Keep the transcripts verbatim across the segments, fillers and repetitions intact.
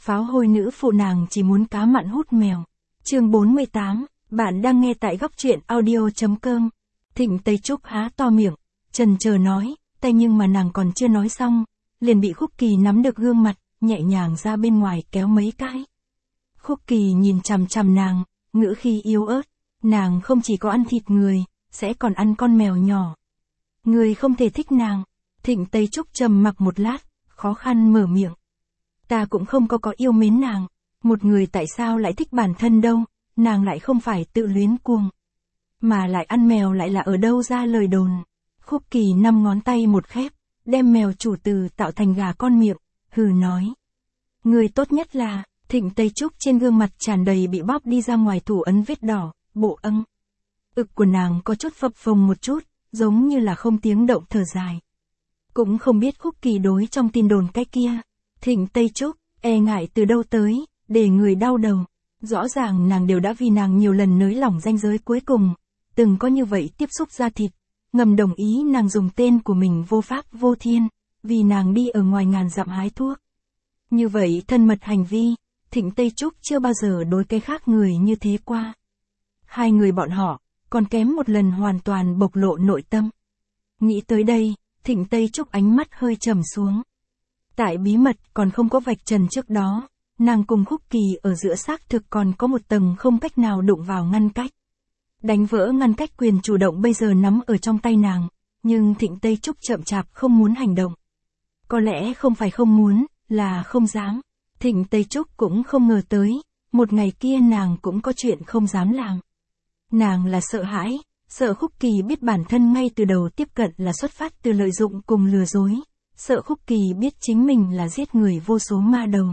pháo hôi nữ phụ nàng chỉ muốn cá mặn hút mèo. Chương bốn mươi tám, bạn đang nghe tại góc truyện audio.com. Thịnh Tây Trúc há to miệng, chần chờ nói, tay nhưng mà nàng còn chưa nói xong, liền bị Khúc Kỳ nắm được gương mặt, nhẹ nhàng ra bên ngoài kéo mấy cái. Khúc Kỳ nhìn chằm chằm nàng, ngữ khí yếu ớt, nàng không chỉ có ăn thịt người, sẽ còn ăn con mèo nhỏ. Người không thể thích nàng. Thịnh Tây Trúc trầm mặc một lát, khó khăn mở miệng. Ta cũng không có có yêu mến nàng, một người tại sao lại thích bản thân đâu, nàng lại không phải tự luyến cuồng. Mà lại ăn mèo lại là ở đâu ra lời đồn. Khúc Kỳ năm ngón tay một khép, đem mèo chủ từ tạo thành gà con miệng, hừ nói. Người tốt nhất là, Thịnh Tây Trúc trên gương mặt tràn đầy bị bóp đi ra ngoài thủ ấn vết đỏ, bộ âng. Ực của nàng có chút phập phồng một chút, giống như là không tiếng động thở dài. Cũng không biết Khúc Kỳ đối trong tin đồn cái kia. Thịnh Tây Trúc, e ngại từ đâu tới, để người đau đầu. Rõ ràng nàng đều đã vì nàng nhiều lần nới lỏng ranh giới cuối cùng, từng có như vậy tiếp xúc da thịt, ngầm đồng ý nàng dùng tên của mình vô pháp vô thiên, vì nàng đi ở ngoài ngàn dặm hái thuốc. Như vậy thân mật hành vi, Thịnh Tây Trúc chưa bao giờ đối cái khác người như thế qua. Hai người bọn họ, còn kém một lần hoàn toàn bộc lộ nội tâm. Nghĩ tới đây, Thịnh Tây Trúc ánh mắt hơi trầm xuống. Tại bí mật còn không có vạch trần trước đó, nàng cùng Khúc Kỳ ở giữa xác thực còn có một tầng không cách nào đụng vào ngăn cách. Đánh vỡ ngăn cách quyền chủ động bây giờ nắm ở trong tay nàng, nhưng Thịnh Tây Trúc chậm chạp không muốn hành động. Có lẽ không phải không muốn, là không dám. Thịnh Tây Trúc cũng không ngờ tới, một ngày kia nàng cũng có chuyện không dám làm. Nàng là sợ hãi, sợ Khúc Kỳ biết bản thân ngay từ đầu tiếp cận là xuất phát từ lợi dụng cùng lừa dối, sợ Khúc Kỳ biết chính mình là giết người vô số ma đầu.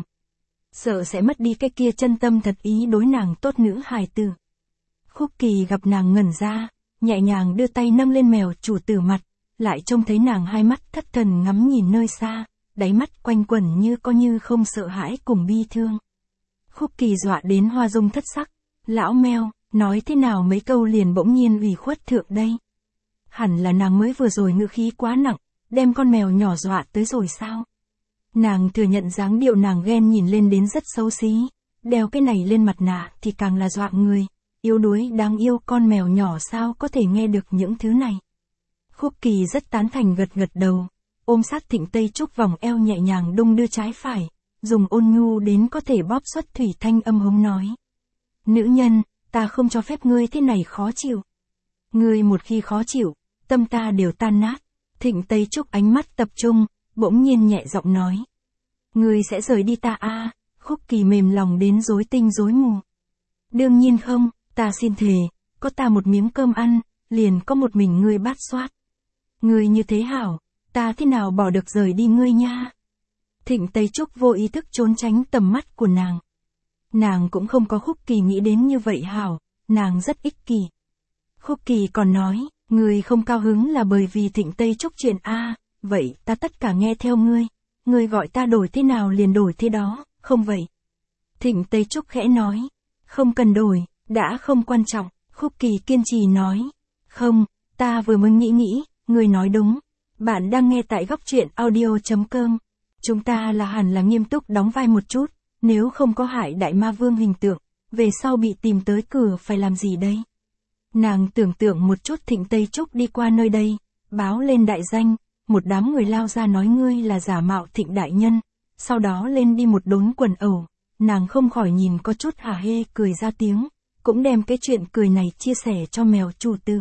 Sợ sẽ mất đi cái kia chân tâm thật ý đối nàng tốt nữ hài tử. Khúc Kỳ gặp nàng ngẩn ra, nhẹ nhàng đưa tay nâng lên mèo chủ tử mặt, lại trông thấy nàng hai mắt thất thần ngắm nhìn nơi xa, đáy mắt quanh quẩn như có như không sợ hãi cùng bi thương. Khúc Kỳ dọa đến hoa dung thất sắc, lão mèo, nói thế nào mấy câu liền bỗng nhiên ủy khuất thượng đây. Hẳn là nàng mới vừa rồi ngữ khí quá nặng, đem con mèo nhỏ dọa tới rồi sao? Nàng thừa nhận dáng điệu nàng ghen nhìn lên đến rất xấu xí, đeo cái này lên mặt nạ thì càng là dọa người, yếu đuối đáng yêu con mèo nhỏ sao có thể nghe được những thứ này. Khúc Kỳ rất tán thành gật gật đầu, ôm sát Thịnh Tây Trúc vòng eo nhẹ nhàng đung đưa trái phải, dùng ôn nhu đến có thể bóp xuất thủy thanh âm hống nói. Nữ nhân, ta không cho phép ngươi thế này khó chịu. Ngươi một khi khó chịu, tâm ta đều tan nát. Thịnh Tây Trúc ánh mắt tập trung, bỗng nhiên nhẹ giọng nói. Ngươi sẽ rời đi ta à, Khúc Kỳ mềm lòng đến rối tinh rối mù. Đương nhiên không, ta xin thề, có ta một miếng cơm ăn, liền có một mình ngươi bát xoát. Ngươi như thế hảo, ta thế nào bỏ được rời đi ngươi nha. Thịnh Tây Trúc vô ý thức trốn tránh tầm mắt của nàng. Nàng cũng không có Khúc Kỳ nghĩ đến như vậy hảo, nàng rất ích kỷ. Khúc Kỳ còn nói, ngươi không cao hứng là bởi vì Thịnh Tây Trúc chuyện a, vậy ta tất cả nghe theo ngươi, ngươi gọi ta đổi thế nào liền đổi thế đó, không vậy. Thịnh Tây Trúc khẽ nói, không cần đổi, đã không quan trọng. Khúc Kỳ kiên trì nói, không, ta vừa mới nghĩ nghĩ, ngươi nói đúng. Bạn đang nghe tại góc truyện audio.com. Chúng ta là hẳn là nghiêm túc đóng vai một chút, nếu không có hại đại ma vương hình tượng, về sau bị tìm tới cửa phải làm gì đây? Nàng tưởng tượng một chút Thịnh Tây Trúc đi qua nơi đây, báo lên đại danh, một đám người lao ra nói ngươi là giả mạo Thịnh đại nhân, sau đó lên đi một đốn quần ẩu, nàng không khỏi nhìn có chút hả hê cười ra tiếng, cũng đem cái chuyện cười này chia sẻ cho mèo chủ tử.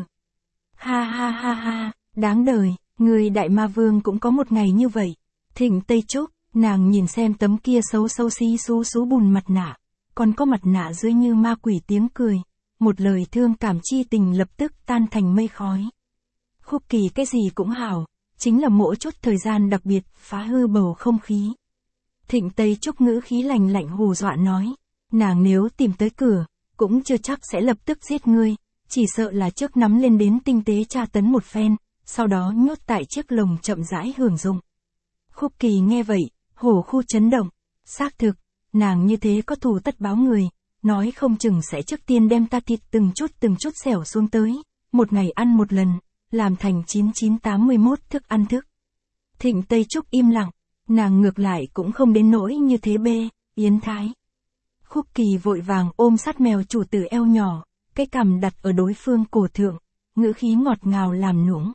Ha ha ha ha, đáng đời, người đại ma vương cũng có một ngày như vậy. Thịnh Tây Trúc, nàng nhìn xem tấm kia xấu xấu xí xú xú bùn mặt nạ, còn có mặt nạ dưới như ma quỷ tiếng cười, một lời thương cảm chi tình lập tức tan thành mây khói. Khúc Kỳ cái gì cũng hảo, chính là mỗi chút thời gian đặc biệt phá hư bầu không khí. Thịnh Tây Trúc ngữ khí lạnh lạnh hù dọa nói, nàng nếu tìm tới cửa, cũng chưa chắc sẽ lập tức giết ngươi, chỉ sợ là trước nắm lên đến tinh tế tra tấn một phen, sau đó nhốt tại chiếc lồng chậm rãi hưởng dụng. Khúc Kỳ nghe vậy, hổ khu chấn động, xác thực, nàng như thế có thù tất báo người, nói không chừng sẽ trước tiên đem ta thịt từng chút từng chút xẻo xuống tới, một ngày ăn một lần, làm thành chín chín tám mươi mốt thức ăn thức. Thịnh Tây Trúc im lặng, nàng ngược lại cũng không đến nỗi như thế bê, Yến Thái. Khúc Kỳ vội vàng ôm sát mèo chủ tử eo nhỏ, cái cằm đặt ở đối phương cổ thượng, ngữ khí ngọt ngào làm nũng.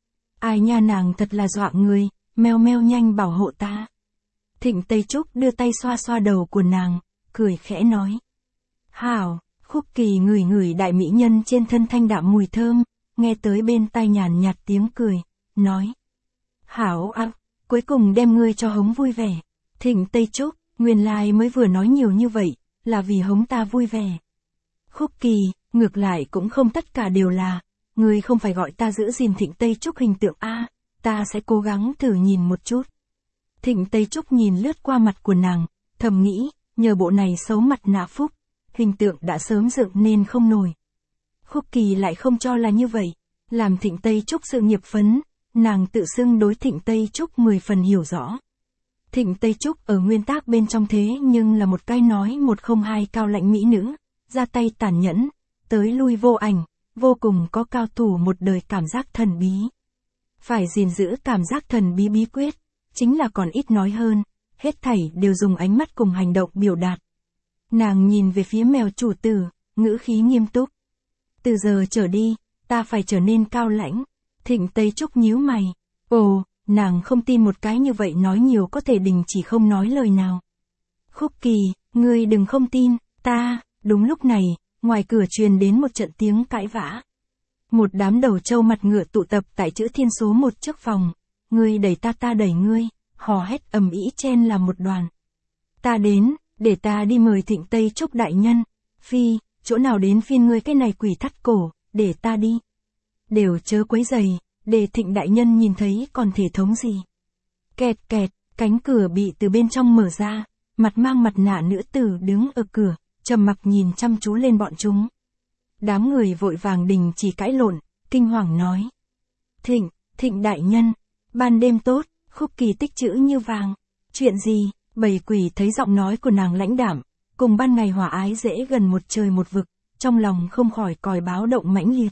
Ai nha, nàng thật là dọa người, meo meo nhanh bảo hộ ta. Thịnh Tây Trúc đưa tay xoa xoa đầu của nàng, cười khẽ nói. Hảo. Khúc Kỳ ngửi ngửi đại mỹ nhân trên thân thanh đạm mùi thơm, nghe tới bên tai nhàn nhạt tiếng cười, nói. Hảo ạ, cuối cùng đem ngươi cho hống vui vẻ. Thịnh Tây Trúc, nguyên lai mới vừa nói nhiều như vậy, là vì hống ta vui vẻ. Khúc Kỳ, ngược lại cũng không tất cả đều là, ngươi không phải gọi ta giữ gìn Thịnh Tây Trúc hình tượng a, ta sẽ cố gắng thử nhìn một chút. Thịnh Tây Trúc nhìn lướt qua mặt của nàng, thầm nghĩ, nhờ bộ này xấu mặt nạ phúc, hình tượng đã sớm dựng nên không nổi. Khúc Kỳ lại không cho là như vậy, làm Thịnh Tây Trúc sự nghiệp phấn, nàng tự xưng đối Thịnh Tây Trúc mười phần hiểu rõ. Thịnh Tây Trúc ở nguyên tác bên trong thế nhưng là một cái nói một không hai cao lãnh mỹ nữ, ra tay tàn nhẫn, tới lui vô ảnh, vô cùng có cao thủ một đời cảm giác thần bí. Phải gìn giữ cảm giác thần bí bí quyết, chính là còn ít nói hơn, hết thảy đều dùng ánh mắt cùng hành động biểu đạt. Nàng nhìn về phía mèo chủ tử, ngữ khí nghiêm túc. Từ giờ trở đi, ta phải trở nên cao lãnh. Thịnh Tây Trúc nhíu mày. Ồ, nàng không tin một cái như vậy nói nhiều có thể đình chỉ không nói lời nào. Khúc Kỳ, ngươi đừng không tin, ta. Đúng lúc này, ngoài cửa truyền đến một trận tiếng cãi vã. Một đám đầu trâu mặt ngựa tụ tập tại chữ thiên số một trước phòng. Ngươi đẩy ta, ta đẩy ngươi, hò hét ầm ĩ chen là một đoàn. Ta đến, để ta đi mời Thịnh Tây Trúc đại nhân. Phi, chỗ nào đến phiên ngươi cái này quỷ thắt cổ, để ta đi. Đều chớ quấy giày, để Thịnh đại nhân nhìn thấy còn thể thống gì. Kẹt kẹt, cánh cửa bị từ bên trong mở ra, mặt mang mặt nạ nữ tử đứng ở cửa, trầm mặc nhìn chăm chú lên bọn chúng. Đám người vội vàng đình chỉ cãi lộn, kinh hoàng nói. Thịnh, Thịnh đại nhân, ban đêm tốt, Khúc Kỳ tích chữ như vàng. Chuyện gì? Bầy quỷ thấy giọng nói của nàng lãnh đạm, cùng ban ngày hòa ái dễ gần một trời một vực, trong lòng không khỏi còi báo động mãnh liệt.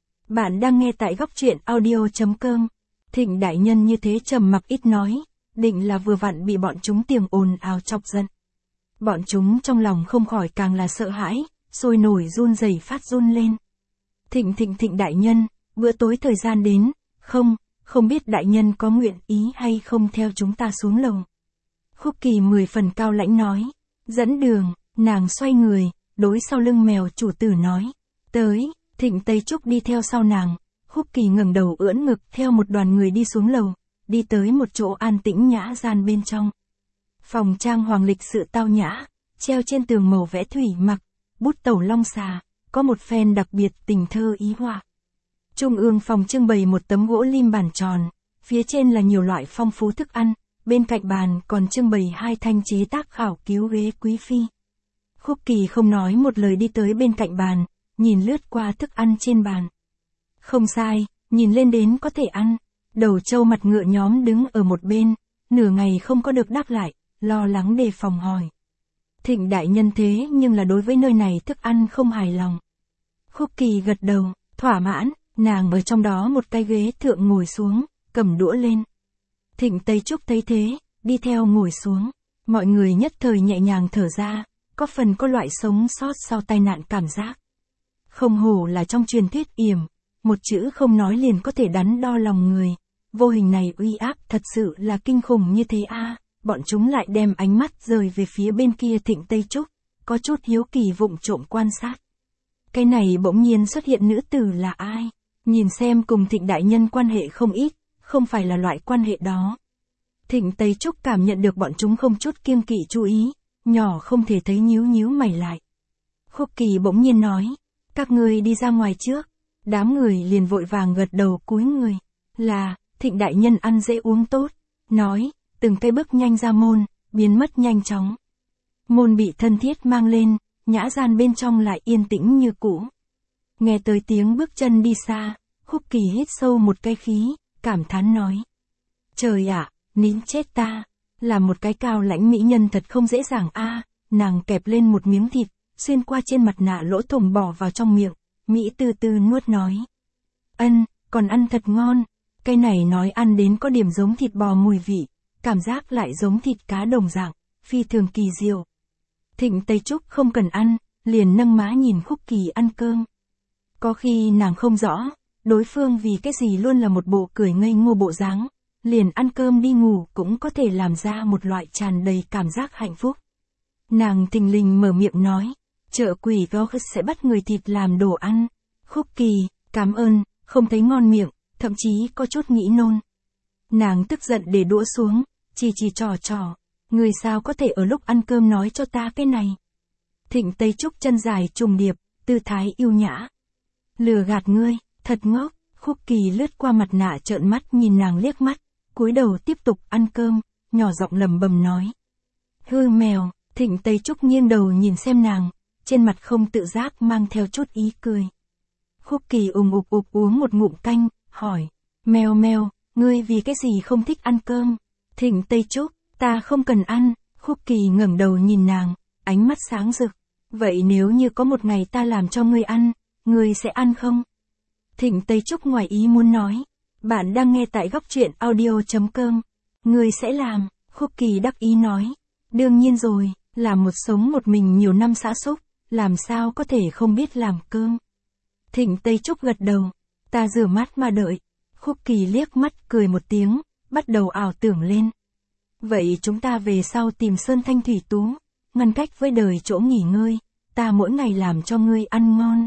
Bạn đang nghe tại góc truyện audio chấm com. Thịnh đại nhân như thế trầm mặc ít nói, định là vừa vặn bị bọn chúng tiếng ồn ào chọc giận. Bọn chúng trong lòng không khỏi càng là sợ hãi, sôi nổi run rẩy phát run lên. Thịnh thịnh thịnh đại nhân, bữa tối thời gian đến, không, không biết đại nhân có nguyện ý hay không theo chúng ta xuống lầu. Khúc Kỳ mười phần cao lãnh nói, dẫn đường, nàng xoay người, đối sau lưng mèo chủ tử nói, tới. Thịnh Tây Trúc đi theo sau nàng, Khúc Kỳ ngẩng đầu ưỡn ngực theo một đoàn người đi xuống lầu, đi tới một chỗ an tĩnh nhã gian bên trong. Phòng trang hoàng lịch sự tao nhã, treo trên tường màu vẽ thủy mặc, bút tẩu long xà, có một phen đặc biệt tình thơ ý họa. Trung ương phòng trưng bày một tấm gỗ lim bàn tròn, phía trên là nhiều loại phong phú thức ăn, bên cạnh bàn còn trưng bày hai thanh chế tác khảo cứu ghế quý phi. Khúc Kỳ không nói một lời đi tới bên cạnh bàn, nhìn lướt qua thức ăn trên bàn. Không sai, nhìn lên đến có thể ăn. Đầu trâu mặt ngựa nhóm đứng ở một bên, nửa ngày không có được đáp lại, lo lắng đề phòng hỏi. Thịnh đại nhân thế nhưng là đối với nơi này thức ăn không hài lòng. Khúc Kỳ gật đầu, thỏa mãn, nàng ở trong đó một cái ghế thượng ngồi xuống, cầm đũa lên. Thịnh Tây Trúc thấy thế, đi theo ngồi xuống. Mọi người nhất thời nhẹ nhàng thở ra, có phần có loại sống sót sau tai nạn cảm giác. Không hổ là trong truyền thuyết yểm, một chữ không nói liền có thể đắn đo lòng người. Vô hình này uy áp thật sự là kinh khủng như thế a. À, bọn chúng lại đem ánh mắt rời về phía bên kia Thịnh Tây Trúc, có chút hiếu kỳ vụng trộm quan sát. Cái này bỗng nhiên xuất hiện nữ tử là ai? Nhìn xem cùng Thịnh đại nhân quan hệ không ít, không phải là loại quan hệ đó. Thịnh Tây Trúc cảm nhận được bọn chúng không chút kiêng kỵ chú ý, nhỏ không thể thấy nhíu nhíu mày lại. Khúc Kỳ bỗng nhiên nói, các ngươi đi ra ngoài trước. Đám người liền vội vàng gật đầu cúi người, là, Thịnh đại nhân ăn dễ uống tốt, nói, từng cây bước nhanh ra môn, biến mất nhanh chóng. Môn bị thân thiết mang lên, nhã gian bên trong lại yên tĩnh như cũ. Nghe tới tiếng bước chân đi xa, Khúc Kỳ hít sâu một cái khí, cảm thán nói. Trời ạ, nín chết ta, là một cái cao lãnh mỹ nhân thật không dễ dàng a. Nàng kẹp lên một miếng thịt, xuyên qua trên mặt nạ lỗ thủng bỏ vào trong miệng, Mỹ từ từ nuốt nói. Ân, còn ăn thật ngon, cái này nói ăn đến có điểm giống thịt bò mùi vị, cảm giác lại giống thịt cá đồng dạng, phi thường kỳ diệu, Thịnh Tây Trúc không cần ăn, liền nâng má nhìn Khúc Kỳ ăn cơm. Có khi nàng không rõ, đối phương vì cái gì luôn là một bộ cười ngây ngô bộ dáng, liền ăn cơm đi ngủ cũng có thể làm ra một loại tràn đầy cảm giác hạnh phúc. Nàng thình lình mở miệng nói, chợ quỷ George sẽ bắt người thịt làm đồ ăn. Khúc Kỳ, cảm ơn, không thấy ngon miệng, thậm chí có chút nghĩ nôn. Nàng tức giận để đũa xuống, chỉ chỉ trò trò, người sao có thể ở lúc ăn cơm nói cho ta cái này. Thịnh Tây Trúc chân dài trùng điệp, tư thái yêu nhã. Lừa gạt ngươi, thật ngốc. Khúc Kỳ lướt qua mặt nạ trợn mắt nhìn nàng liếc mắt, cúi đầu tiếp tục ăn cơm, nhỏ giọng lẩm bẩm nói. Hư mèo. Thịnh Tây Trúc nghiêng đầu nhìn xem nàng, trên mặt không tự giác mang theo chút ý cười. Khúc Kỳ ùng ục ục uống một ngụm canh, hỏi, mèo mèo, ngươi vì cái gì không thích ăn cơm? Thịnh Tây Trúc, ta không cần ăn. Khúc Kỳ ngẩng đầu nhìn nàng, ánh mắt sáng rực. Vậy nếu như có một ngày ta làm cho ngươi ăn, ngươi sẽ ăn không? Thịnh Tây Trúc ngoài ý muốn nói, bạn đang nghe tại góc truyện audio chấm com. Ngươi sẽ làm, Khúc Kỳ đắc ý nói. Đương nhiên rồi, làm một sống một mình nhiều năm xã xúc, làm sao có thể không biết làm cơm. Thịnh Tây Trúc gật đầu, ta rửa mắt mà đợi. Khúc Kỳ liếc mắt cười một tiếng, bắt đầu ảo tưởng lên. Vậy chúng ta về sau tìm Sơn Thanh Thủy Tú, ngăn cách với đời chỗ nghỉ ngơi, ta mỗi ngày làm cho ngươi ăn ngon.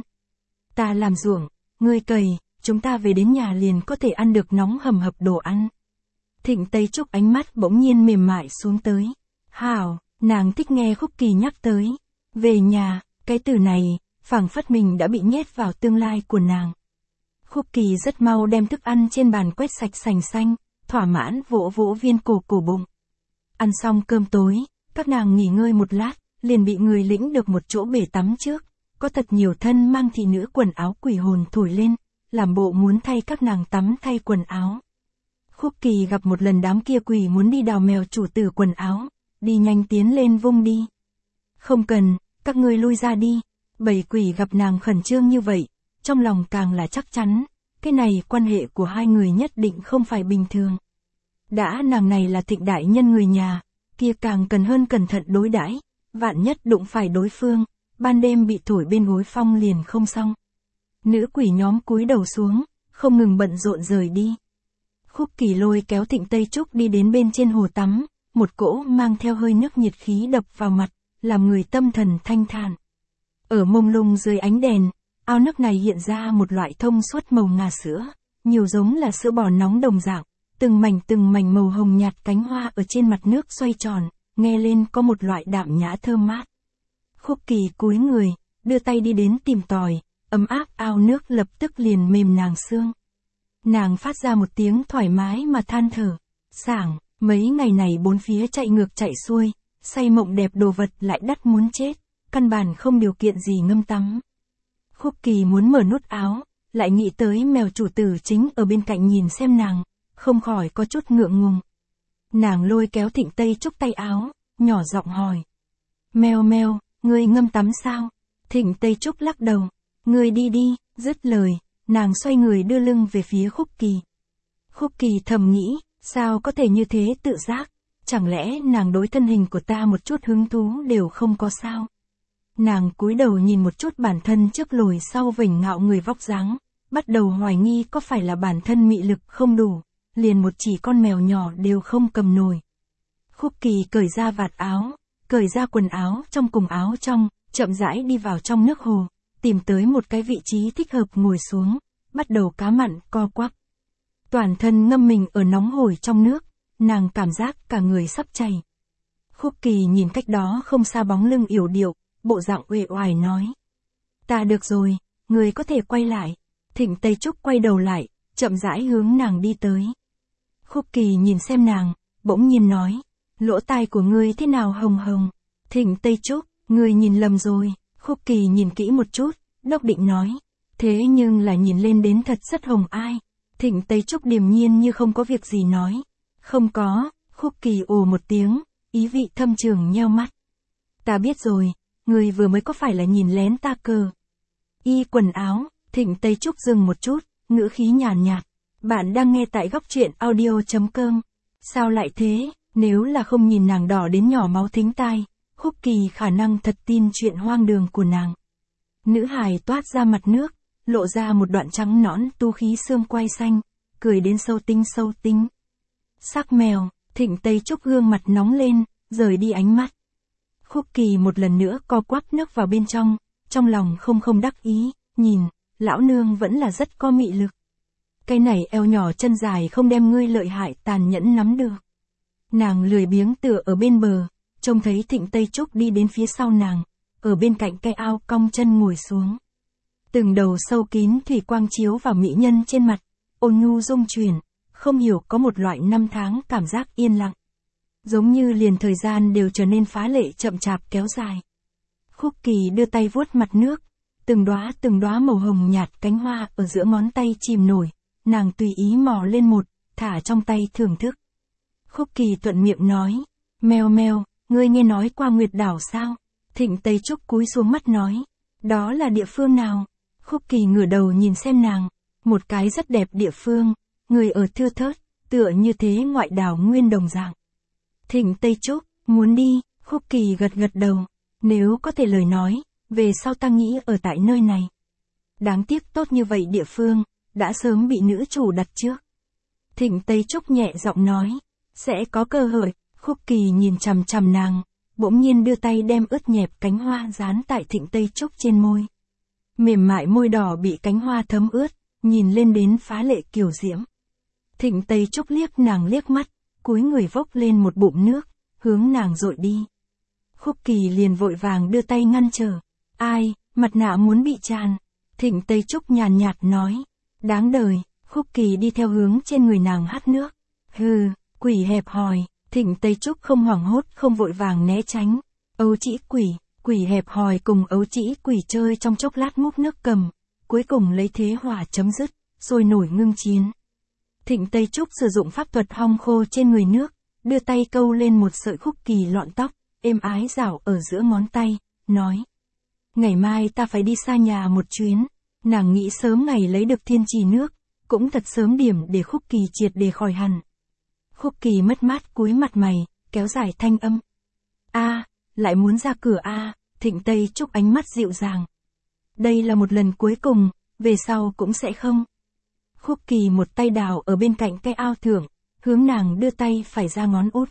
Ta làm ruộng, ngươi cày, chúng ta về đến nhà liền có thể ăn được nóng hầm hập đồ ăn. Thịnh Tây Trúc ánh mắt bỗng nhiên mềm mại xuống tới. Hảo, nàng thích nghe Khúc Kỳ nhắc tới. Về nhà, cái từ này, phảng phất mình đã bị nhét vào tương lai của nàng. Khúc Kỳ rất mau đem thức ăn trên bàn quét sạch sành xanh, thỏa mãn vỗ vỗ viên cổ cổ bụng. Ăn xong cơm tối, các nàng nghỉ ngơi một lát, liền bị người lĩnh được một chỗ bể tắm trước. Có thật nhiều thân mang thị nữ quần áo quỷ hồn thổi lên, làm bộ muốn thay các nàng tắm thay quần áo. Khúc Kỳ gặp một lần đám kia quỷ muốn đi đào mèo chủ tử quần áo, đi nhanh tiến lên vung đi. Không cần, các ngươi lui ra đi. Bầy quỷ gặp nàng khẩn trương như vậy, trong lòng càng là chắc chắn, cái này quan hệ của hai người nhất định không phải bình thường. Đã nàng này là Thịnh đại nhân người nhà, kia càng cần hơn cẩn thận đối đãi, vạn nhất đụng phải đối phương, ban đêm bị thổi bên gối phong liền không xong. Nữ quỷ nhóm cúi đầu xuống, không ngừng bận rộn rời đi. Khúc Kỳ lôi kéo Thịnh Tây Trúc đi đến bên trên hồ tắm, một cỗ mang theo hơi nước nhiệt khí đập vào mặt, làm người tâm thần thanh thản. Ở mông lung dưới ánh đèn, ao nước này hiện ra một loại thông suốt màu ngà sữa, nhiều giống là sữa bò nóng đồng dạng, từng mảnh từng mảnh màu hồng nhạt cánh hoa ở trên mặt nước xoay tròn, nghe lên có một loại đạm nhã thơm mát. Khúc Kỳ cúi người, đưa tay đi đến tìm tòi, ấm áp ao nước lập tức liền mềm nàng xương. Nàng phát ra một tiếng thoải mái mà than thở, sảng, mấy ngày này bốn phía chạy ngược chạy xuôi, say mộng đẹp đồ vật lại đắt muốn chết, căn bản không điều kiện gì ngâm tắm. Khúc Kỳ muốn mở nút áo, lại nghĩ tới mèo chủ tử chính ở bên cạnh nhìn xem nàng, không khỏi có chút ngượng ngùng. Nàng lôi kéo Thịnh Tây Trúc tay áo, nhỏ giọng hỏi. Mèo mèo, ngươi ngâm tắm sao? Thịnh Tây Trúc lắc đầu, ngươi đi đi, dứt lời, nàng xoay người đưa lưng về phía Khúc Kỳ. Khúc Kỳ thầm nghĩ, sao có thể như thế tự giác, chẳng lẽ nàng đối thân hình của ta một chút hứng thú đều không có sao? Nàng cúi đầu nhìn một chút bản thân trước lồi sau vểnh ngạo người vóc dáng, bắt đầu hoài nghi có phải là bản thân mị lực không đủ, liền một chỉ con mèo nhỏ đều không cầm nổi. Khúc Kỳ cởi ra vạt áo, cởi ra quần áo trong cùng áo trong, chậm rãi đi vào trong nước hồ, tìm tới một cái vị trí thích hợp ngồi xuống, bắt đầu cá mặn co quắp. Toàn thân ngâm mình ở nóng hổi trong nước, nàng cảm giác cả người sắp chảy. Khúc Kỳ nhìn cách đó không xa bóng lưng yểu điệu, bộ dạng uể oải nói. Ta được rồi, người có thể quay lại. Thịnh Tây Trúc quay đầu lại, chậm rãi hướng nàng đi tới. Khúc Kỳ nhìn xem nàng, bỗng nhiên nói, lỗ tai của ngươi thế nào hồng hồng. Thịnh Tây Trúc, ngươi nhìn lầm rồi. Khúc Kỳ nhìn kỹ một chút, đốc định nói, thế nhưng là nhìn lên đến thật rất hồng ai. Thịnh Tây Trúc điềm nhiên như không có việc gì nói. Không có. Khúc Kỳ ồ một tiếng, ý vị thâm trường nheo mắt. Ta biết rồi, người vừa mới có phải là nhìn lén ta cờ. Y quần áo. Thịnh Tây Trúc dừng một chút, ngữ khí nhàn nhạt. Bạn đang nghe tại góc truyện audio chấm com. Sao lại thế? Nếu là không nhìn nàng đỏ đến nhỏ máu thính tai, Khúc Kỳ khả năng thật tin chuyện hoang đường của nàng. Nữ hài toát ra mặt nước, lộ ra một đoạn trắng nõn tu khí xương quai xanh, cười đến sâu tinh sâu tinh. Sắc mèo, Thịnh Tây Trúc gương mặt nóng lên, rời đi ánh mắt. Khúc Kỳ một lần nữa co quắp nước vào bên trong, trong lòng không không đắc ý, nhìn, lão nương vẫn là rất có mị lực. Cái này eo nhỏ chân dài không đem ngươi lợi hại tàn nhẫn nắm được. Nàng lười biếng tựa ở bên bờ, trông thấy Thịnh Tây Trúc đi đến phía sau nàng, ở bên cạnh cây ao cong chân ngồi xuống. Từng đầu sâu kín thủy quang chiếu vào mỹ nhân trên mặt, ôn nhu rung chuyển, không hiểu có một loại năm tháng cảm giác yên lặng. Giống như liền thời gian đều trở nên phá lệ chậm chạp kéo dài. Khúc Kỳ đưa tay vuốt mặt nước, từng đóa từng đóa màu hồng nhạt cánh hoa ở giữa ngón tay chìm nổi, nàng tùy ý mò lên một, thả trong tay thưởng thức. Khúc Kỳ thuận miệng nói, meo meo, ngươi nghe nói qua Nguyệt Đảo sao? Thịnh Tây Trúc cúi xuống mắt nói, đó là địa phương nào? Khúc Kỳ ngửa đầu nhìn xem nàng, một cái rất đẹp địa phương, người ở thưa thớt, tựa như thế ngoại đảo nguyên đồng dạng. Thịnh Tây Trúc, muốn đi, Khúc Kỳ gật gật đầu, nếu có thể lời nói, về sau ta nghĩ ở tại nơi này. Đáng tiếc tốt như vậy địa phương, đã sớm bị nữ chủ đặt trước. Thịnh Tây Trúc nhẹ giọng nói, sẽ có cơ hội. Khúc Kỳ nhìn chằm chằm nàng, bỗng nhiên đưa tay đem ướt nhẹp cánh hoa dán tại Thịnh Tây Trúc trên môi. Mềm mại môi đỏ bị cánh hoa thấm ướt, nhìn lên đến phá lệ kiều diễm. Thịnh Tây Trúc liếc nàng liếc mắt, cúi người vốc lên một bụng nước, hướng nàng dội đi. Khúc Kỳ liền vội vàng đưa tay ngăn trở. Ai, mặt nạ muốn bị tràn. Thịnh Tây Trúc nhàn nhạt nói. Đáng đời, Khúc Kỳ đi theo hướng trên người nàng hắt nước. Hừ, quỷ hẹp hòi. Thịnh Tây Trúc không hoảng hốt không vội vàng né tránh. Ấu trĩ quỷ, quỷ hẹp hòi cùng ấu trĩ quỷ chơi trong chốc lát múc nước cầm. Cuối cùng lấy thế hỏa chấm dứt, sôi nổi ngưng chiến. Thịnh Tây Trúc sử dụng pháp thuật hong khô trên người nước, đưa tay câu lên một sợi Khúc Kỳ lọn tóc, êm ái rảo ở giữa ngón tay, nói. Ngày mai ta phải đi xa nhà một chuyến, nàng nghĩ sớm ngày lấy được thiên trì nước, cũng thật sớm điểm để Khúc Kỳ triệt để khỏi hẳn. Khúc Kỳ mất mát cúi mặt mày, kéo dài thanh âm. A, lại muốn ra cửa a, à, Thịnh Tây Trúc ánh mắt dịu dàng. Đây là một lần cuối cùng, về sau cũng sẽ không. Khúc Kỳ một tay đào ở bên cạnh cây ao thưởng, hướng nàng đưa tay phải ra ngón út.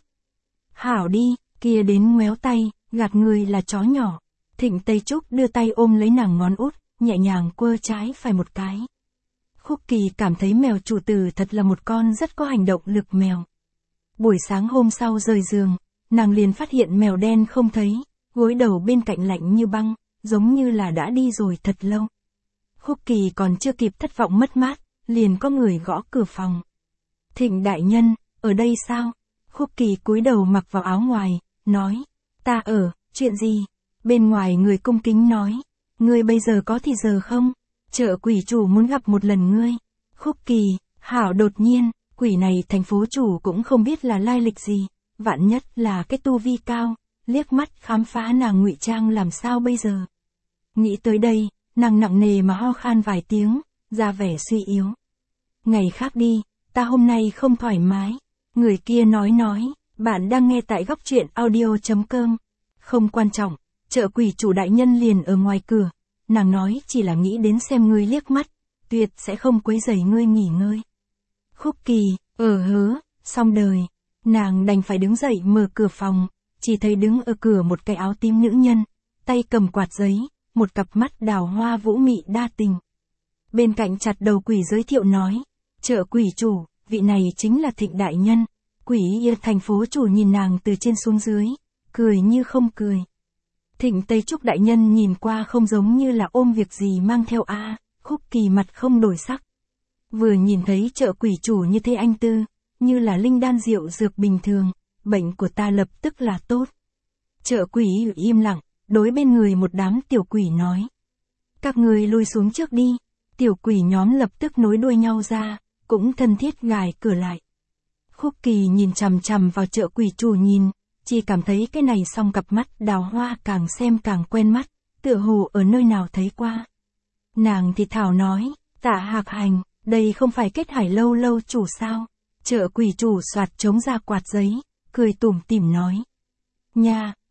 Hảo đi, kia đến ngoéo tay, gạt người là chó nhỏ. Thịnh Tây Trúc đưa tay ôm lấy nàng ngón út, nhẹ nhàng quơ trái phải một cái. Khúc Kỳ cảm thấy mèo chủ tử thật là một con rất có hành động lực mèo. Buổi sáng hôm sau rời giường, nàng liền phát hiện mèo đen không thấy, gối đầu bên cạnh lạnh như băng, giống như là đã đi rồi thật lâu. Khúc Kỳ còn chưa kịp thất vọng mất mát, liền có người gõ cửa phòng. Thịnh đại nhân, ở đây sao? Khúc Kỳ cúi đầu mặc vào áo ngoài, nói, ta ở, chuyện gì? Bên ngoài người cung kính nói, ngươi bây giờ có thì giờ không? Chợ quỷ chủ muốn gặp một lần ngươi. Khúc Kỳ, hảo đột nhiên, quỷ này thành phố chủ cũng không biết là lai lịch gì, vạn nhất là cái tu vi cao, liếc mắt khám phá nàng ngụy trang làm sao bây giờ. Nghĩ tới đây, nàng nặng nề mà ho khan vài tiếng, ra vẻ suy yếu. Ngày khác đi, ta hôm nay không thoải mái. Người kia nói nói, bạn đang nghe tại góc truyện audio chấm com. Không quan trọng, chợ quỷ chủ đại nhân liền ở ngoài cửa. Nàng nói chỉ là nghĩ đến xem ngươi liếc mắt, tuyệt sẽ không quấy rầy ngươi nghỉ ngơi. Khúc Kỳ, ờ hớ, xong đời. Nàng đành phải đứng dậy mở cửa phòng, chỉ thấy đứng ở cửa một cái áo tím nữ nhân, tay cầm quạt giấy, một cặp mắt đào hoa vũ mị đa tình. Bên cạnh chặt đầu quỷ giới thiệu nói, chợ quỷ chủ, vị này chính là Thịnh đại nhân. Quỷ yêu thành phố chủ nhìn nàng từ trên xuống dưới, cười như không cười. Thịnh Tây Trúc đại nhân nhìn qua không giống như là ôm việc gì mang theo a. À, Khúc Kỳ mặt không đổi sắc. Vừa nhìn thấy chợ quỷ chủ như thế anh tư, như là linh đan rượu dược bình thường, bệnh của ta lập tức là tốt. Chợ quỷ im lặng, đối bên người một đám tiểu quỷ nói. Các người lui xuống trước đi. Tiểu quỷ nhóm lập tức nối đuôi nhau ra, cũng thân thiết gài cửa lại. Khúc Kỳ nhìn chằm chằm vào chợ quỷ chủ nhìn, chỉ cảm thấy cái này song cặp mắt đào hoa càng xem càng quen mắt, tựa hồ ở nơi nào thấy qua. Nàng thì thảo nói, Tạ Hạc Hành, đây không phải Kết Hải lâu lâu chủ sao? Chợ quỷ chủ soạt chống ra quạt giấy, cười tủm tỉm nói. Nha,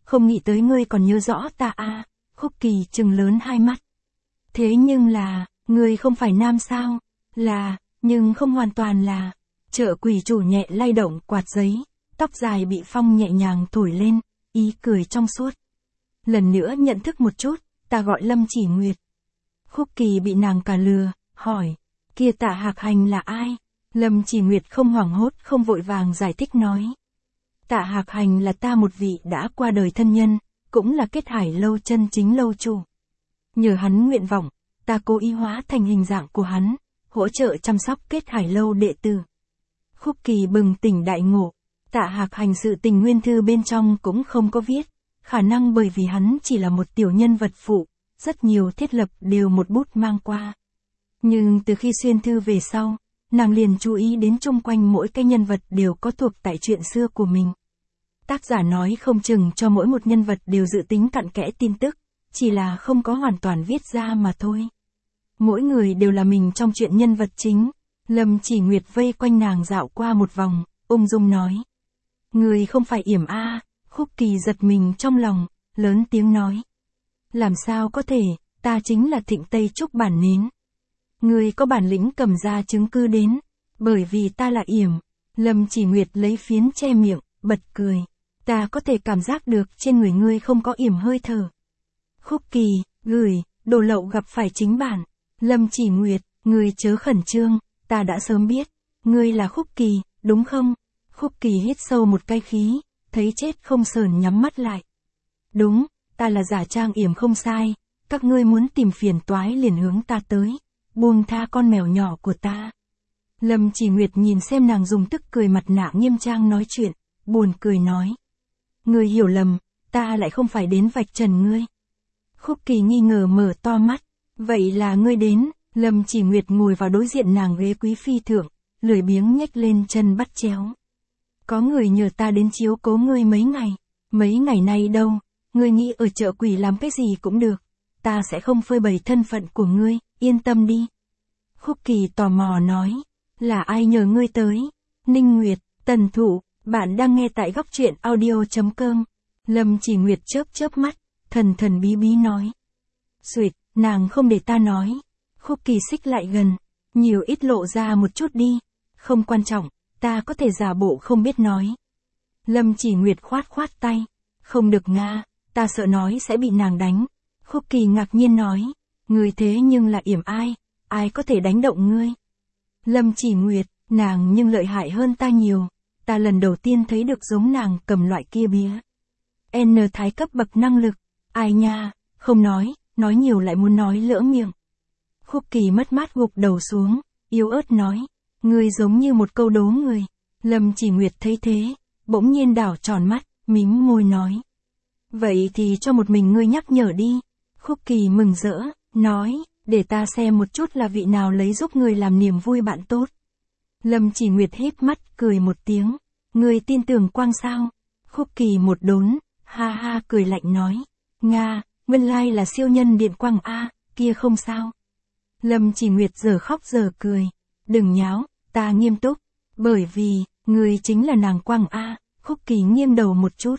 không nghĩ tới ngươi còn nhớ rõ ta à, Khúc Kỳ trừng lớn hai mắt. Thế nhưng là, ngươi không phải nam sao? Là, nhưng không hoàn toàn là. Chợ quỷ chủ nhẹ lay động quạt giấy, tóc dài bị phong nhẹ nhàng thổi lên, ý cười trong suốt. Lần nữa nhận thức một chút, ta gọi Lâm Chỉ Nguyệt. Khúc Kỳ bị nàng cả lừa, hỏi, kia Tạ Hạc Hành là ai? Lâm Chỉ Nguyệt không hoảng hốt không vội vàng giải thích nói. Tạ Hạc Hành là ta một vị đã qua đời thân nhân, cũng là Kết Hải lâu chân chính lâu chủ. Nhờ hắn nguyện vọng, ta cố ý hóa thành hình dạng của hắn, hỗ trợ chăm sóc Kết Hải lâu đệ tử. Khúc Kỳ bừng tỉnh đại ngộ, Tạ Hạc Hành sự tình nguyên thư bên trong cũng không có viết, khả năng bởi vì hắn chỉ là một tiểu nhân vật phụ, rất nhiều thiết lập đều một bút mang qua. Nhưng từ khi xuyên thư về sau, nàng liền chú ý đến chung quanh mỗi cái nhân vật đều có thuộc tại chuyện xưa của mình. Tác giả nói không chừng cho mỗi một nhân vật đều dự tính cặn kẽ tin tức, chỉ là không có hoàn toàn viết ra mà thôi. Mỗi người đều là mình trong chuyện nhân vật chính. Lâm Chỉ Nguyệt vây quanh nàng dạo qua một vòng, ung dung nói. Người không phải Yểm A, Khúc Kỳ giật mình trong lòng, lớn tiếng nói. Làm sao có thể, ta chính là Thịnh Tây Trúc bản nến. Người có bản lĩnh cầm ra chứng cứ đến, bởi vì ta là Yểm. Lâm Chỉ Nguyệt lấy phiến che miệng, bật cười. Ta có thể cảm giác được trên người ngươi không có Yểm hơi thở. Khúc Kỳ, gửi, đồ lậu gặp phải chính bản. Lâm Chỉ Nguyệt, ngươi chớ khẩn trương, ta đã sớm biết. Ngươi là Khúc Kỳ, đúng không? Khúc Kỳ hít sâu một cái khí, thấy chết không sờn nhắm mắt lại. Đúng, ta là giả trang Yểm không sai, các ngươi muốn tìm phiền toái liền hướng ta tới, buông tha con mèo nhỏ của ta. Lâm Chỉ Nguyệt nhìn xem nàng dùng tức cười mặt nạ nghiêm trang nói chuyện, buồn cười nói. Ngươi hiểu lầm, ta lại không phải đến vạch trần ngươi. Khúc Kỳ nghi ngờ mở to mắt, vậy là ngươi đến. Lâm Chỉ Nguyệt ngồi vào đối diện nàng ghế quý phi thượng, lười biếng nhếch lên chân bắt chéo. Có người nhờ ta đến chiếu cố ngươi mấy ngày, mấy ngày nay đâu, ngươi nghĩ ở chợ quỷ làm cái gì cũng được, ta sẽ không phơi bày thân phận của ngươi, yên tâm đi. Khúc Kỳ tò mò nói, là ai nhờ ngươi tới? Ninh Nguyệt, Tần Thụ, bạn đang nghe tại góc truyện audio chấm com. Lâm Chỉ Nguyệt chớp chớp mắt, thần thần bí bí nói. Xuyệt, nàng không để ta nói. Khúc Kỳ xích lại gần, nhiều ít lộ ra một chút đi, không quan trọng, ta có thể giả bộ không biết nói. Lâm Chỉ Nguyệt khoát khoát tay, không được nga, ta sợ nói sẽ bị nàng đánh. Khúc Kỳ ngạc nhiên nói, ngươi thế nhưng là Yểm ai, ai có thể đánh động ngươi? Lâm Chỉ Nguyệt, nàng nhưng lợi hại hơn ta nhiều, ta lần đầu tiên thấy được giống nàng cầm loại kia bía. N thái cấp bậc năng lực, ai nha, không nói, nói nhiều lại muốn nói lỡ miệng. Khúc Kỳ mất mát gục đầu xuống, yếu ớt nói, ngươi giống như một câu đố người. Lâm Chỉ Nguyệt thấy thế, bỗng nhiên đảo tròn mắt, mím môi nói. Vậy thì cho một mình ngươi nhắc nhở đi. Khúc Kỳ mừng rỡ, nói, để ta xem một chút là vị nào lấy giúp ngươi làm niềm vui bạn tốt. Lâm Chỉ Nguyệt híp mắt cười một tiếng, ngươi tin tưởng Quang sao? Khúc Kỳ một đốn, ha ha cười lạnh nói, nga, nguyên lai là siêu nhân điện Quang a, kia không sao. Lâm Chỉ Nguyệt giờ khóc giờ cười, đừng nháo, ta nghiêm túc, bởi vì, người chính là nàng Quang a. Khúc Kỳ nghiêng đầu một chút.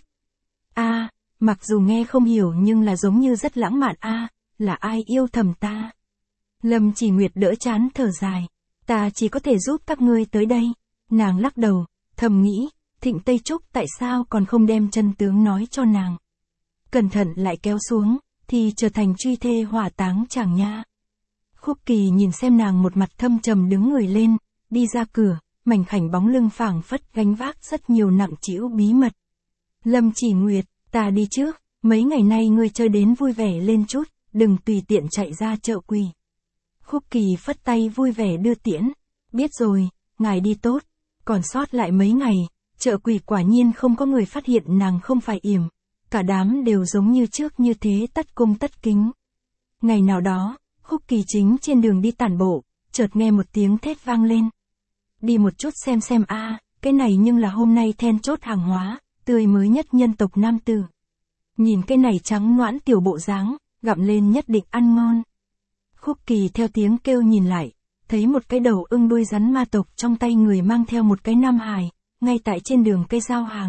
A, mặc dù nghe không hiểu nhưng là giống như rất lãng mạn a, là ai yêu thầm ta? Lâm Chỉ Nguyệt đỡ chán thở dài, ta chỉ có thể giúp các ngươi tới đây. Nàng lắc đầu, thầm nghĩ, Thịnh Tây Trúc tại sao còn không đem chân tướng nói cho nàng? Cẩn thận lại kéo xuống, thì trở thành truy thê hỏa táng chẳng nha. Khúc Kỳ nhìn xem nàng một mặt thâm trầm đứng người lên, đi ra cửa, mảnh khảnh bóng lưng phảng phất gánh vác rất nhiều nặng trĩu bí mật. Lâm Chỉ Nguyệt, ta đi trước, mấy ngày nay ngươi chơi đến vui vẻ lên chút, đừng tùy tiện chạy ra chợ quỷ. Khúc Kỳ phất tay vui vẻ đưa tiễn, biết rồi, ngài đi tốt, còn sót lại mấy ngày, chợ quỷ quả nhiên không có người phát hiện nàng không phải Yểm, cả đám đều giống như trước như thế tất cung tất kính. Ngày nào đó, Khúc Kỳ chính trên đường đi tản bộ, chợt nghe một tiếng thét vang lên. Đi một chút xem xem a, à, cái này nhưng là hôm nay then chốt hàng hóa, tươi mới nhất nhân tộc nam tử. Nhìn cái này trắng noãn tiểu bộ dáng, gặm lên nhất định ăn ngon. Khúc Kỳ theo tiếng kêu nhìn lại, thấy một cái đầu ưng đuôi rắn ma tộc trong tay người mang theo một cái nam hài, ngay tại trên đường cây giao hàng,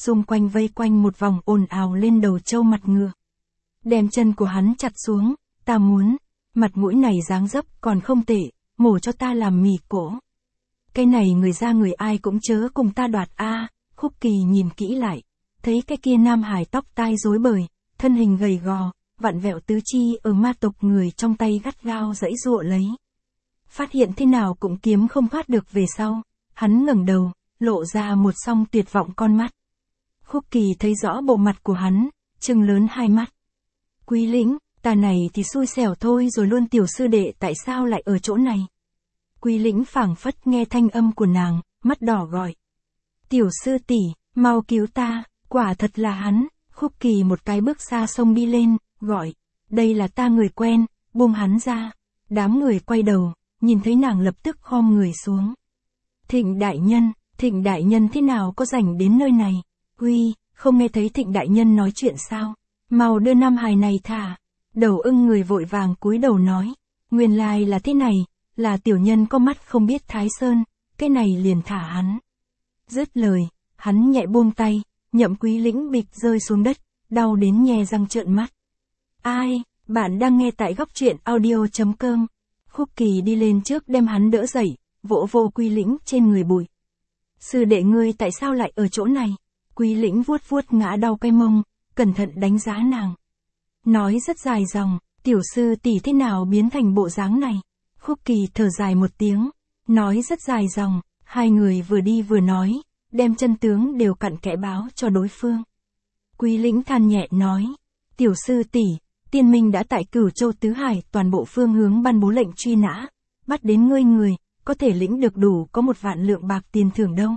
xung quanh vây quanh một vòng ồn ào lên đầu trâu mặt ngựa. Đem chân của hắn chặt xuống, ta muốn, mặt mũi này dáng dấp còn không tệ, mổ cho ta làm mì cổ. Cái này người ra người ai cũng chớ cùng ta đoạt a. Khúc Kỳ nhìn kỹ lại, thấy cái kia nam hải tóc tai rối bời, thân hình gầy gò, vặn vẹo tứ chi ở ma tộc người trong tay gắt gao giãy giụa lấy. Phát hiện thế nào cũng kiếm không thoát được về sau, hắn ngẩng đầu, lộ ra một song tuyệt vọng con mắt. Khúc Kỳ thấy rõ bộ mặt của hắn, trừng lớn hai mắt. Quý lĩnh, ta này thì xui xẻo thôi rồi luôn, tiểu sư đệ tại sao lại ở chỗ này? Quý lĩnh phảng phất nghe thanh âm của nàng, mắt đỏ gọi. Tiểu sư tỷ, mau cứu ta, quả thật là hắn. Khúc Kỳ một cái bước xa xông đi lên, gọi. Đây là ta người quen, buông hắn ra. Đám người quay đầu, nhìn thấy nàng lập tức khom người xuống. Thịnh đại nhân, Thịnh đại nhân thế nào có rảnh đến nơi này? Uy, không nghe thấy Thịnh đại nhân nói chuyện sao? Mau đưa nam hài này thả. Đầu ưng người vội vàng cúi đầu nói. Nguyên lai là thế này, là tiểu nhân có mắt không biết Thái Sơn, cái này liền thả hắn. Dứt lời, hắn nhẹ buông tay, Nhậm Quý Lĩnh bịch rơi xuống đất, đau đến nhe răng trợn mắt. Ai, bạn đang nghe tại góc truyện audio chấm com. Khúc Kỳ đi lên trước đem hắn đỡ dậy, vỗ vô Quý Lĩnh trên người bụi. Sư đệ ngươi tại sao lại ở chỗ này? Quý Lĩnh vuốt vuốt ngã đau cái mông, cẩn thận đánh giá nàng. Nói rất dài dòng, tiểu sư tỷ thế nào biến thành bộ dáng này? Khúc Kỳ thở dài một tiếng, nói rất dài dòng, hai người vừa đi vừa nói, đem chân tướng đều cặn kẽ báo cho đối phương. Quý Lĩnh than nhẹ nói, tiểu sư tỷ, tiên minh đã tại Cửu Châu Tứ Hải toàn bộ phương hướng ban bố lệnh truy nã, bắt đến ngươi người, có thể lĩnh được đủ có một vạn lượng bạc tiền thưởng đâu.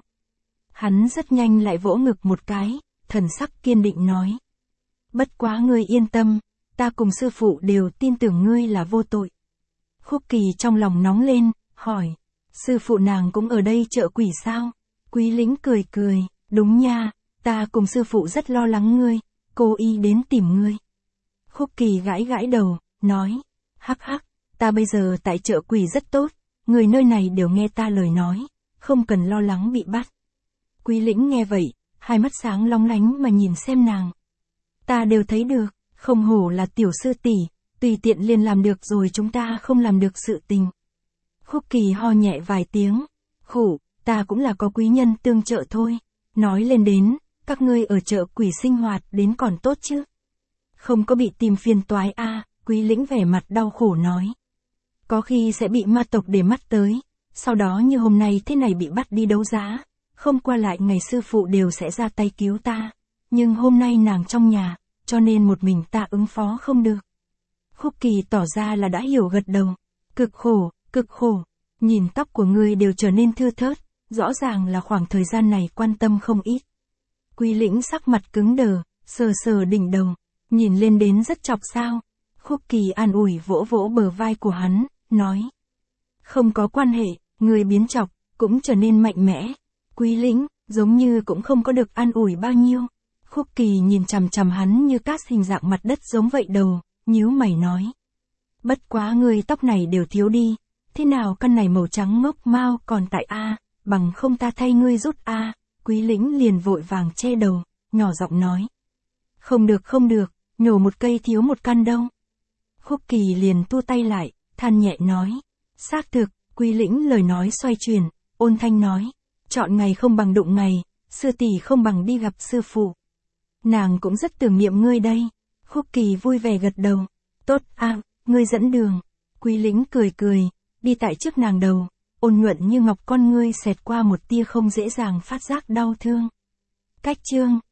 Hắn rất nhanh lại vỗ ngực một cái, thần sắc kiên định nói. Bất quá ngươi yên tâm, ta cùng sư phụ đều tin tưởng ngươi là vô tội. Khúc Kỳ trong lòng nóng lên, hỏi, sư phụ nàng cũng ở đây trợ quỷ sao? Quý Lĩnh cười cười, đúng nha, ta cùng sư phụ rất lo lắng ngươi, cố ý đến tìm ngươi. Khúc Kỳ gãi gãi đầu, nói, hắc hắc, ta bây giờ tại chợ quỷ rất tốt, người nơi này đều nghe ta lời nói, không cần lo lắng bị bắt. Quý Lĩnh nghe vậy, hai mắt sáng long lánh mà nhìn xem nàng. Ta đều thấy được, không hổ là tiểu sư tỷ, tùy tiện liền làm được rồi chúng ta không làm được sự tình. Khúc Kỳ ho nhẹ vài tiếng, khổ, ta cũng là có quý nhân tương trợ thôi. Nói lên đến, các ngươi ở chợ quỷ sinh hoạt đến còn tốt chứ. Không có bị tìm phiền toái a. À, Quý Lĩnh vẻ mặt đau khổ nói. Có khi sẽ bị ma tộc để mắt tới, sau đó như hôm nay thế này bị bắt đi đấu giá, không qua lại ngày sư phụ đều sẽ ra tay cứu ta. Nhưng hôm nay nàng trong nhà, cho nên một mình ta ứng phó không được. Khúc Kỳ tỏ ra là đã hiểu gật đầu. Cực khổ, cực khổ. Nhìn tóc của ngươi đều trở nên thưa thớt, rõ ràng là khoảng thời gian này quan tâm không ít. Quý Lĩnh sắc mặt cứng đờ, sờ sờ đỉnh đầu, nhìn lên đến rất chọc sao. Khúc Kỳ an ủi vỗ vỗ bờ vai của hắn, nói. Không có quan hệ, người biến chọc, cũng trở nên mạnh mẽ. Quý Lĩnh, giống như cũng không có được an ủi bao nhiêu. Khúc Kỳ nhìn chằm chằm hắn như cát hình dạng mặt đất giống vậy đầu, nhíu mày nói. Bất quá người tóc này đều thiếu đi, thế nào căn này màu trắng ngốc mau còn tại A, bằng không ta thay ngươi rút A. Quý Lĩnh liền vội vàng che đầu, nhỏ giọng nói. Không được không được, nhổ một cây thiếu một căn đâu. Khúc Kỳ liền tu tay lại, than nhẹ nói. Xác thực, Quý Lĩnh lời nói xoay chuyển, ôn thanh nói. Chọn ngày không bằng đụng ngày, sư tỷ không bằng đi gặp sư phụ. Nàng cũng rất tưởng niệm ngươi đây. Khúc Kỳ vui vẻ gật đầu. Tốt a, ngươi dẫn đường. Quý Lĩnh cười cười, đi tại trước nàng đầu, ôn nhuận như ngọc con ngươi xẹt qua một tia không dễ dàng phát giác đau thương. Cách chương